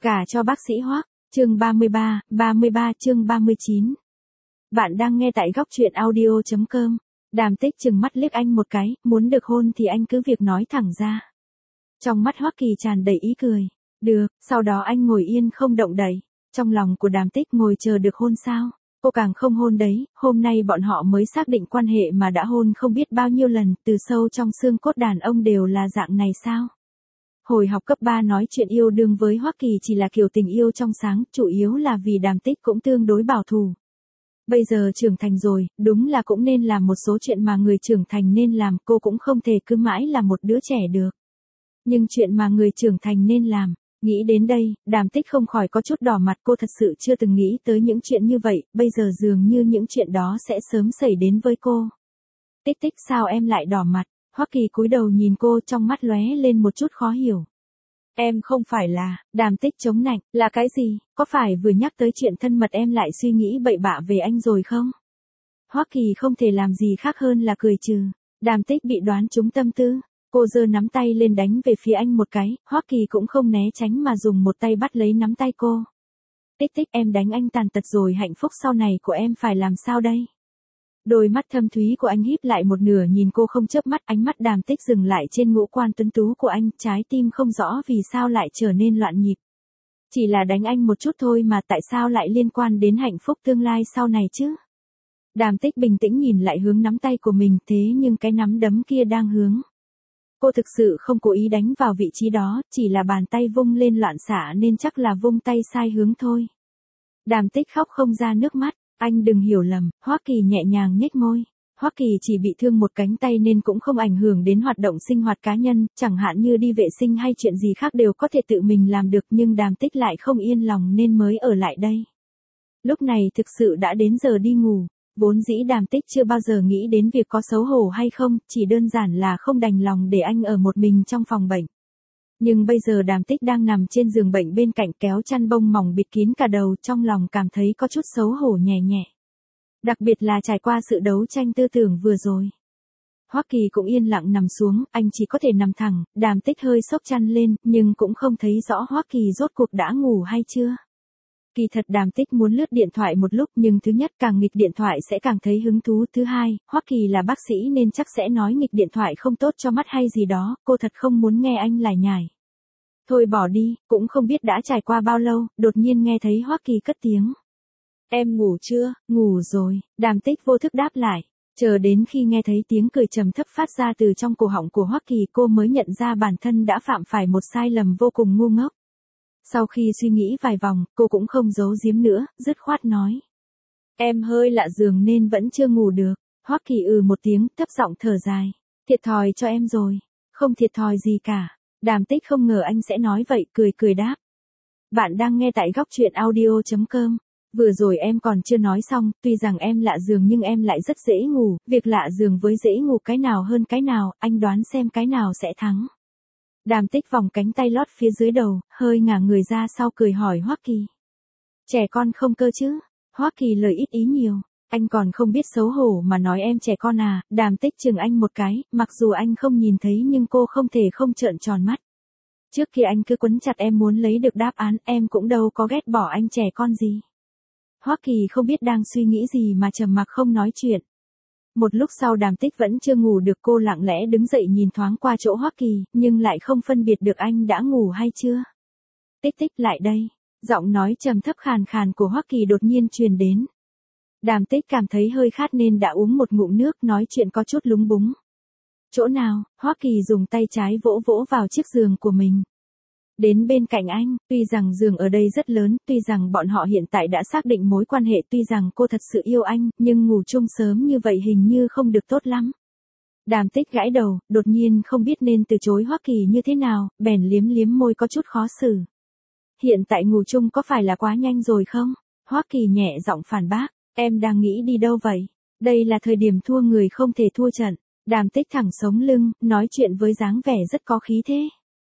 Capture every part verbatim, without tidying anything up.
Gả cho bác sĩ Hoắc, chương ba mươi ba, ba mươi ba chương ba mươi chín. Bạn đang nghe tại góc truyện audio chấm com. Đàm Tích trừng mắt liếc anh một cái, muốn được hôn thì anh cứ việc nói thẳng ra. Trong mắt Hoắc Kỳ tràn đầy ý cười. Được, sau đó anh ngồi yên không động đậy. Trong lòng của Đàm Tích ngồi chờ được hôn sao? Cô càng không hôn đấy, hôm nay bọn họ mới xác định quan hệ mà đã hôn không biết bao nhiêu lần, từ sâu trong xương cốt đàn ông đều là dạng này sao? Hồi học cấp ba nói chuyện yêu đương với Hoắc Kỳ chỉ là kiểu tình yêu trong sáng, chủ yếu là vì Đàm Tích cũng tương đối bảo thủ. Bây giờ trưởng thành rồi, đúng là cũng nên làm một số chuyện mà người trưởng thành nên làm, cô cũng không thể cứ mãi là một đứa trẻ được. Nhưng chuyện mà người trưởng thành nên làm, nghĩ đến đây, Đàm Tích không khỏi có chút đỏ mặt, cô thật sự chưa từng nghĩ tới những chuyện như vậy, bây giờ dường như những chuyện đó sẽ sớm xảy đến với cô. Tích tích sao em lại đỏ mặt? Hoắc Kỳ cúi đầu nhìn cô, trong mắt lóe lên một chút khó hiểu. Em không phải là, Đàm Tích chống nạnh, là cái gì, có phải vừa nhắc tới chuyện thân mật em lại suy nghĩ bậy bạ về anh rồi không? Hoắc Kỳ không thể làm gì khác hơn là cười trừ. Đàm Tích bị đoán trúng tâm tư, cô giơ nắm tay lên đánh về phía anh một cái, Hoắc Kỳ cũng không né tránh mà dùng một tay bắt lấy nắm tay cô. Tích tích, em đánh anh tàn tật rồi, hạnh phúc sau này của em phải làm sao đây? Đôi mắt thâm thúy của anh híp lại một nửa nhìn cô không chớp mắt, ánh mắt Đàm Tích dừng lại trên ngũ quan tuấn tú của anh, trái tim không rõ vì sao lại trở nên loạn nhịp. Chỉ là đánh anh một chút thôi mà tại sao lại liên quan đến hạnh phúc tương lai sau này chứ? Đàm Tích bình tĩnh nhìn lại hướng nắm tay của mình, thế nhưng cái nắm đấm kia đang hướng. Cô thực sự không cố ý đánh vào vị trí đó, chỉ là bàn tay vung lên loạn xạ nên chắc là vung tay sai hướng thôi. Đàm Tích khóc không ra nước mắt. Anh đừng hiểu lầm, Hoắc Kỳ nhẹ nhàng nhếch môi. Hoắc Kỳ chỉ bị thương một cánh tay nên cũng không ảnh hưởng đến hoạt động sinh hoạt cá nhân, chẳng hạn như đi vệ sinh hay chuyện gì khác đều có thể tự mình làm được, nhưng Đàm Tích lại không yên lòng nên mới ở lại đây. Lúc này thực sự đã đến giờ đi ngủ, vốn dĩ Đàm Tích chưa bao giờ nghĩ đến việc có xấu hổ hay không, chỉ đơn giản là không đành lòng để anh ở một mình trong phòng bệnh. Nhưng bây giờ Đàm Tích đang nằm trên giường bệnh bên cạnh kéo chăn bông mỏng bịt kín cả đầu, trong lòng cảm thấy có chút xấu hổ nhẹ nhẹ. Đặc biệt là trải qua sự đấu tranh tư tưởng vừa rồi. Hoắc Kỳ cũng yên lặng nằm xuống, anh chỉ có thể nằm thẳng, Đàm Tích hơi xốc chăn lên, nhưng cũng không thấy rõ Hoắc Kỳ rốt cuộc đã ngủ hay chưa. Kỳ thật Đàm Tích muốn lướt điện thoại một lúc, nhưng thứ nhất càng nghịch điện thoại sẽ càng thấy hứng thú, thứ hai, Hoắc Kỳ là bác sĩ nên chắc sẽ nói nghịch điện thoại không tốt cho mắt hay gì đó, cô thật không muốn nghe anh lải nhải. Thôi bỏ đi, cũng không biết đã trải qua bao lâu, đột nhiên nghe thấy Hoắc Kỳ cất tiếng. Em ngủ chưa? Ngủ rồi, Đàm Tích vô thức đáp lại. Chờ đến khi nghe thấy tiếng cười trầm thấp phát ra từ trong cổ họng của Hoắc Kỳ, cô mới nhận ra bản thân đã phạm phải một sai lầm vô cùng ngu ngốc. Sau khi suy nghĩ vài vòng, cô cũng không giấu giếm nữa, dứt khoát nói. Em hơi lạ giường nên vẫn chưa ngủ được. Hoắc Kỳ ừ một tiếng, thấp giọng thở dài. Thiệt thòi cho em rồi. Không thiệt thòi gì cả. Đàm Tích không ngờ anh sẽ nói vậy, cười cười đáp. Bạn đang nghe tại góc truyện audio chấm com. Vừa rồi em còn chưa nói xong, tuy rằng em lạ giường nhưng em lại rất dễ ngủ, việc lạ giường với dễ ngủ cái nào hơn cái nào, anh đoán xem cái nào sẽ thắng. Đàm Tích vòng cánh tay lót phía dưới đầu, hơi ngả người ra sau cười hỏi Hoắc Kỳ. Trẻ con không cơ chứ? Hoắc Kỳ lời ít ý nhiều, anh còn không biết xấu hổ mà nói em trẻ con à? Đàm Tích chừng anh một cái, mặc dù anh không nhìn thấy nhưng cô không thể không trợn tròn mắt. Trước kia anh cứ quấn chặt em muốn lấy được đáp án, em cũng đâu có ghét bỏ anh trẻ con gì. Hoắc Kỳ không biết đang suy nghĩ gì mà trầm mặc không nói chuyện. Một lúc sau Đàm Tích vẫn chưa ngủ được, cô lặng lẽ đứng dậy nhìn thoáng qua chỗ Hoắc Kỳ, nhưng lại không phân biệt được anh đã ngủ hay chưa. Tích tích lại đây, giọng nói trầm thấp khàn khàn của Hoắc Kỳ đột nhiên truyền đến. Đàm Tích cảm thấy hơi khát nên đã uống một ngụm nước, nói chuyện có chút lúng búng. Chỗ nào? Hoắc Kỳ dùng tay trái vỗ vỗ vào chiếc giường của mình. Đến bên cạnh anh, tuy rằng giường ở đây rất lớn, tuy rằng bọn họ hiện tại đã xác định mối quan hệ, tuy rằng cô thật sự yêu anh, nhưng ngủ chung sớm như vậy hình như không được tốt lắm. Đàm Tích gãi đầu, đột nhiên không biết nên từ chối Hoắc Kỳ như thế nào, bèn liếm liếm môi có chút khó xử. Hiện tại ngủ chung có phải là quá nhanh rồi không? Hoắc Kỳ nhẹ giọng phản bác, em đang nghĩ đi đâu vậy? Đây là thời điểm thua người không thể thua trận. Đàm Tích thẳng sống lưng, nói chuyện với dáng vẻ rất có khí thế.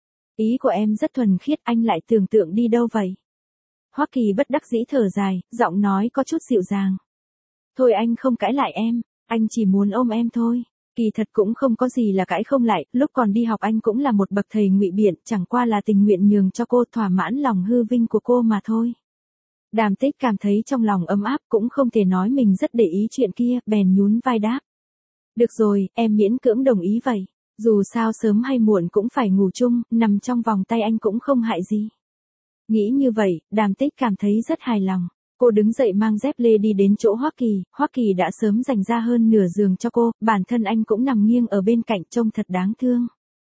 Ý của em rất thuần khiết, anh lại tưởng tượng đi đâu vậy? Hoắc Kỳ bất đắc dĩ thở dài, giọng nói có chút dịu dàng. Thôi anh không cãi lại em, anh chỉ muốn ôm em thôi. Kỳ Kỳ thật cũng không có gì là cãi không lại, lúc còn đi học anh cũng là một bậc thầy ngụy biện, chẳng qua là tình nguyện nhường cho cô thỏa mãn lòng hư vinh của cô mà thôi. Đàm Tích cảm thấy trong lòng ấm áp, cũng không thể nói mình rất để ý chuyện kia, bèn nhún vai đáp. Được rồi, em miễn cưỡng đồng ý vậy. Dù sao sớm hay muộn cũng phải ngủ chung, nằm trong vòng tay anh cũng không hại gì. Nghĩ như vậy, Đàm Tích cảm thấy rất hài lòng. Cô đứng dậy mang dép lê đi đến chỗ Hoắc Kỳ, Hoắc Kỳ đã sớm dành ra hơn nửa giường cho cô, bản thân anh cũng nằm nghiêng ở bên cạnh trông thật đáng thương.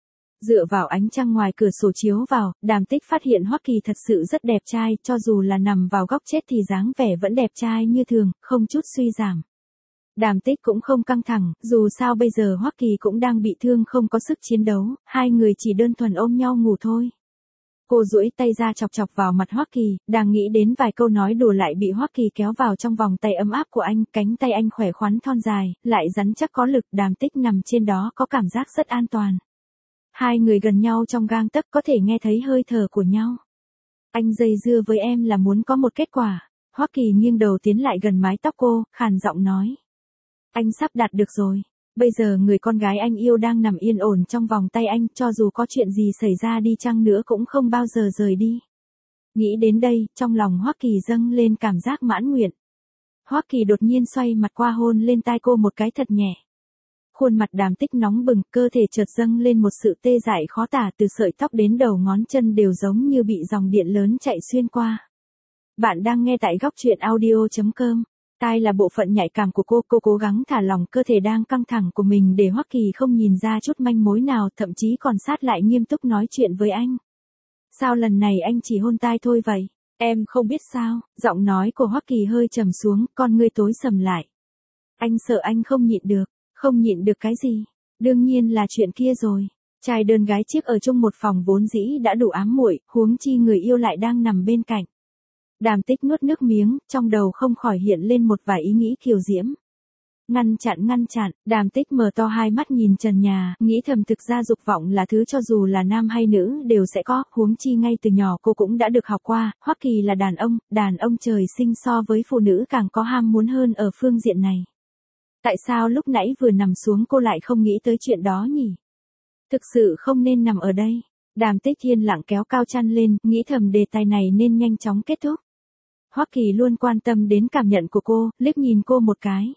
Dựa vào ánh trăng ngoài cửa sổ chiếu vào, Đàm Tích phát hiện Hoắc Kỳ thật sự rất đẹp trai, cho dù là nằm vào góc chết thì dáng vẻ vẫn đẹp trai như thường, không chút suy giảm. Đàm Tích cũng không căng thẳng, dù sao bây giờ Hoắc Kỳ cũng đang bị thương không có sức chiến đấu, hai người chỉ đơn thuần ôm nhau ngủ thôi. Cô duỗi tay ra chọc chọc vào mặt Hoắc Kỳ, đang nghĩ đến vài câu nói đùa lại bị Hoắc Kỳ kéo vào trong vòng tay ấm áp của anh, cánh tay anh khỏe khoắn thon dài, lại rắn chắc có lực, Đàm Tích nằm trên đó có cảm giác rất an toàn. Hai người gần nhau trong gang tấc có thể nghe thấy hơi thở của nhau. Anh dây dưa với em là muốn có một kết quả. Hoắc Kỳ nghiêng đầu tiến lại gần mái tóc cô, khàn giọng nói. Anh sắp đạt được rồi. Bây giờ người con gái anh yêu đang nằm yên ổn trong vòng tay anh, cho dù có chuyện gì xảy ra đi chăng nữa cũng không bao giờ rời đi. Nghĩ đến đây, trong lòng Hoắc Kỳ dâng lên cảm giác mãn nguyện. Hoắc Kỳ đột nhiên xoay mặt qua hôn lên tai cô một cái thật nhẹ. Khuôn mặt Đàm Tích nóng bừng, cơ thể chợt dâng lên một sự tê dại khó tả, từ sợi tóc đến đầu ngón chân đều giống như bị dòng điện lớn chạy xuyên qua. Bạn đang nghe tại góc truyện audio chấm com. Tai là bộ phận nhạy cảm của cô, cô cố gắng thả lỏng cơ thể đang căng thẳng của mình để Hoắc Kỳ không nhìn ra chút manh mối nào, thậm chí còn sát lại nghiêm túc nói chuyện với anh. Sao lần này anh chỉ hôn tai thôi vậy? Em không biết sao, giọng nói của Hoắc Kỳ hơi trầm xuống, con ngươi tối sầm lại. Anh sợ anh không nhịn được, không nhịn được cái gì? Đương nhiên là chuyện kia rồi. Trai đơn gái chiếc ở chung một phòng vốn dĩ đã đủ ám muội, huống chi người yêu lại đang nằm bên cạnh. Đàm Tích nuốt nước miếng, trong đầu không khỏi hiện lên một vài ý nghĩ kiều diễm. Ngăn chặn ngăn chặn, Đàm Tích mở to hai mắt nhìn trần nhà, nghĩ thầm thực ra dục vọng là thứ cho dù là nam hay nữ đều sẽ có, huống chi ngay từ nhỏ cô cũng đã được học qua, Hoắc Kỳ là đàn ông, đàn ông trời sinh so với phụ nữ càng có ham muốn hơn ở phương diện này. Tại sao lúc nãy vừa nằm xuống cô lại không nghĩ tới chuyện đó nhỉ? Thực sự không nên nằm ở đây. Đàm Tích yên lặng kéo cao chăn lên, nghĩ thầm đề tài này nên nhanh chóng kết thúc. Hoắc Kỳ luôn quan tâm đến cảm nhận của cô, liếc nhìn cô một cái.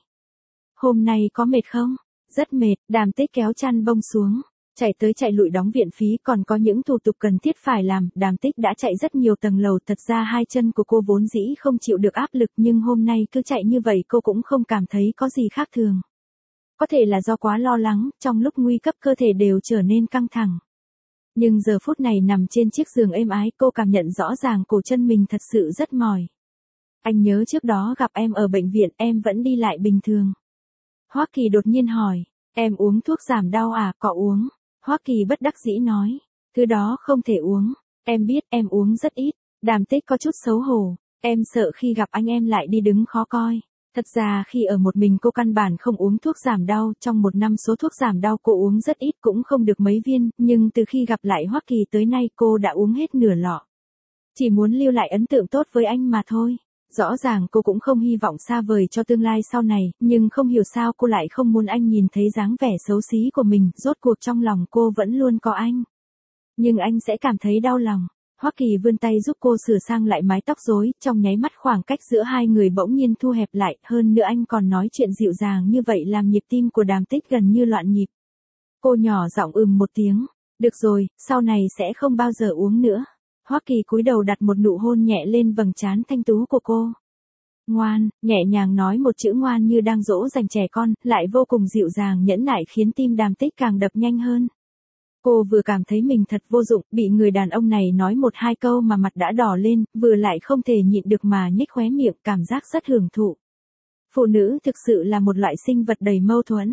Hôm nay có mệt không? Rất mệt, Đàm Tích kéo chăn bông xuống, chạy tới chạy lụi đóng viện phí, còn có những thủ tục cần thiết phải làm. Đàm Tích đã chạy rất nhiều tầng lầu, thật ra hai chân của cô vốn dĩ không chịu được áp lực, nhưng hôm nay cứ chạy như vậy cô cũng không cảm thấy có gì khác thường. Có thể là do quá lo lắng, trong lúc nguy cấp cơ thể đều trở nên căng thẳng. Nhưng giờ phút này nằm trên chiếc giường êm ái, cô cảm nhận rõ ràng cổ chân mình thật sự rất mỏi. Anh nhớ trước đó gặp em ở bệnh viện, em vẫn đi lại bình thường. Hoắc Kỳ đột nhiên hỏi, em uống thuốc giảm đau à? Có uống. Hoắc Kỳ bất đắc dĩ nói, thứ đó không thể uống. Em biết, em uống rất ít. Đàm Tích có chút xấu hổ, em sợ khi gặp anh em lại đi đứng khó coi. Thật ra khi ở một mình cô căn bản không uống thuốc giảm đau, trong một năm số thuốc giảm đau cô uống rất ít, cũng không được mấy viên, nhưng từ khi gặp lại Hoắc Kỳ tới nay cô đã uống hết nửa lọ. Chỉ muốn lưu lại ấn tượng tốt với anh mà thôi. Rõ ràng cô cũng không hy vọng xa vời cho tương lai sau này, nhưng không hiểu sao cô lại không muốn anh nhìn thấy dáng vẻ xấu xí của mình, rốt cuộc trong lòng cô vẫn luôn có anh. Nhưng anh sẽ cảm thấy đau lòng. Hoắc Kỳ vươn tay giúp cô sửa sang lại mái tóc rối, trong nháy mắt khoảng cách giữa hai người bỗng nhiên thu hẹp lại, hơn nữa anh còn nói chuyện dịu dàng như vậy làm nhịp tim của Đàm Tích gần như loạn nhịp. Cô nhỏ giọng ừm một tiếng, được rồi, sau này sẽ không bao giờ uống nữa. Hoắc Kỳ cúi đầu đặt một nụ hôn nhẹ lên vầng trán thanh tú của cô. Ngoan, nhẹ nhàng nói một chữ ngoan như đang dỗ dành trẻ con, lại vô cùng dịu dàng nhẫn nại khiến tim Đàm Tích càng đập nhanh hơn. Cô vừa cảm thấy mình thật vô dụng, bị người đàn ông này nói một hai câu mà mặt đã đỏ lên, vừa lại không thể nhịn được mà nhếch khóe miệng, cảm giác rất hưởng thụ. Phụ nữ thực sự là một loại sinh vật đầy mâu thuẫn.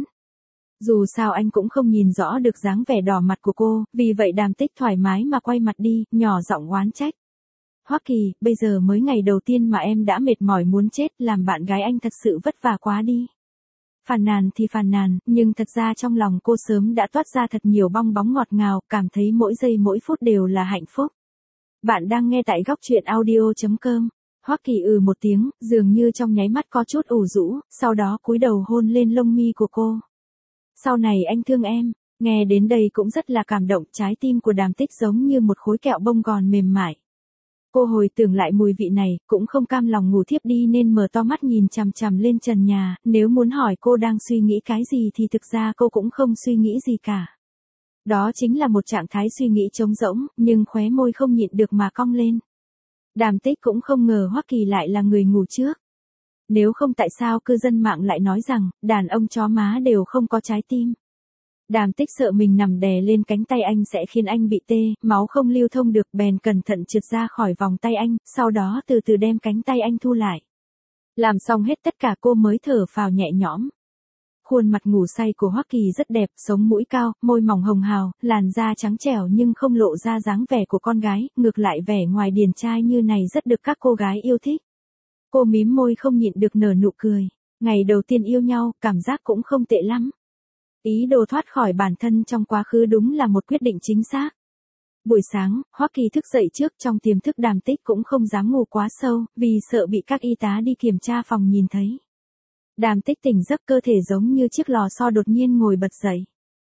Dù sao anh cũng không nhìn rõ được dáng vẻ đỏ mặt của cô, vì vậy Đàm Tích thoải mái mà quay mặt đi, nhỏ giọng oán trách. Hoắc Kỳ, bây giờ mới ngày đầu tiên mà em đã mệt mỏi muốn chết, làm bạn gái anh thật sự vất vả quá đi. Phàn nàn thì phàn nàn, nhưng thật ra trong lòng cô sớm đã toát ra thật nhiều bong bóng ngọt ngào, cảm thấy mỗi giây mỗi phút đều là hạnh phúc. Bạn đang nghe tại góc truyện audio chấm com. Hoắc Kỳ ừ một tiếng, dường như trong nháy mắt có chút ủ rũ, sau đó cúi đầu hôn lên lông mi của cô. Sau này anh thương em. Nghe đến đây cũng rất là cảm động, trái tim của Đàm Tích giống như một khối kẹo bông gòn mềm mại. Cô hồi tưởng lại mùi vị này, cũng không cam lòng ngủ thiếp đi nên mở to mắt nhìn chằm chằm lên trần nhà, nếu muốn hỏi cô đang suy nghĩ cái gì thì thực ra cô cũng không suy nghĩ gì cả. Đó chính là một trạng thái suy nghĩ trống rỗng, nhưng khóe môi không nhịn được mà cong lên. Đàm Tích cũng không ngờ Hoắc Kỳ lại là người ngủ trước. Nếu không tại sao cư dân mạng lại nói rằng, đàn ông chó má đều không có trái tim. Đàm Tích sợ mình nằm đè lên cánh tay anh sẽ khiến anh bị tê, máu không lưu thông được, bèn cẩn thận trượt ra khỏi vòng tay anh, sau đó từ từ đem cánh tay anh thu lại. Làm xong hết tất cả cô mới thở phào nhẹ nhõm. Khuôn mặt ngủ say của Hoắc Kỳ rất đẹp, sống mũi cao, môi mỏng hồng hào, làn da trắng trẻo nhưng không lộ ra dáng vẻ của con gái, ngược lại vẻ ngoài điển trai như này rất được các cô gái yêu thích. Cô mím môi không nhịn được nở nụ cười. Ngày đầu tiên yêu nhau, cảm giác cũng không tệ lắm. Ý đồ thoát khỏi bản thân trong quá khứ đúng là một quyết định chính xác. Buổi sáng, Hoắc Kỳ thức dậy trước, trong tiềm thức Đàm Tích cũng không dám ngủ quá sâu, vì sợ bị các y tá đi kiểm tra phòng nhìn thấy. Đàm Tích tỉnh giấc, cơ thể giống như chiếc lò xo đột nhiên ngồi bật dậy.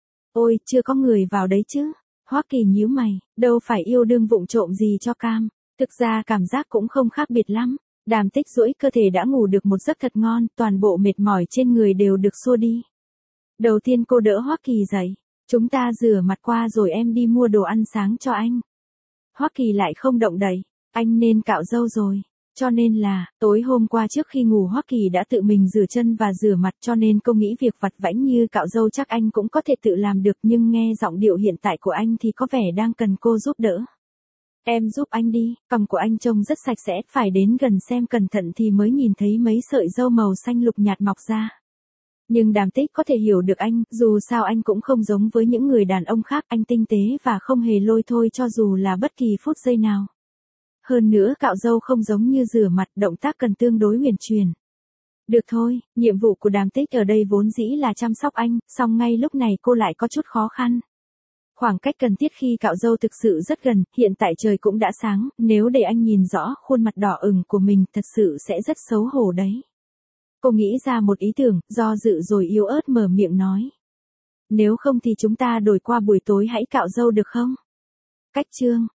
Ôi, chưa có người vào đấy chứ? Hoắc Kỳ nhíu mày, đâu phải yêu đương vụng trộm gì cho cam. Thực ra cảm giác cũng không khác biệt lắm. Đàm Tích duỗi cơ thể đã ngủ được một giấc thật ngon, toàn bộ mệt mỏi trên người đều được xua đi. Đầu tiên cô đỡ Hoắc Kỳ dậy. Chúng ta rửa mặt qua rồi em đi mua đồ ăn sáng cho anh. Hoắc Kỳ lại không động đậy. Anh nên cạo râu rồi. Cho nên là, tối hôm qua trước khi ngủ Hoắc Kỳ đã tự mình rửa chân và rửa mặt, cho nên cô nghĩ việc vặt vãnh như cạo râu chắc anh cũng có thể tự làm được, nhưng nghe giọng điệu hiện tại của anh thì có vẻ đang cần cô giúp đỡ. Em giúp anh đi, cằm của anh trông rất sạch sẽ, phải đến gần xem cẩn thận thì mới nhìn thấy mấy sợi râu màu xanh lục nhạt mọc ra. Nhưng Đàm Tích có thể hiểu được anh, dù sao anh cũng không giống với những người đàn ông khác, anh tinh tế và không hề lôi thôi cho dù là bất kỳ phút giây nào. Hơn nữa cạo râu không giống như rửa mặt, động tác cần tương đối huyền truyền. Được thôi, nhiệm vụ của Đàm Tích ở đây vốn dĩ là chăm sóc anh, song ngay lúc này cô lại có chút khó khăn. Khoảng cách cần thiết khi cạo râu thực sự rất gần, hiện tại trời cũng đã sáng, nếu để anh nhìn rõ khuôn mặt đỏ ửng của mình thật sự sẽ rất xấu hổ đấy. Cô nghĩ ra một ý tưởng, do dự rồi yếu ớt mở miệng nói. Nếu không thì chúng ta đổi qua buổi tối hãy cạo râu được không? Cách chương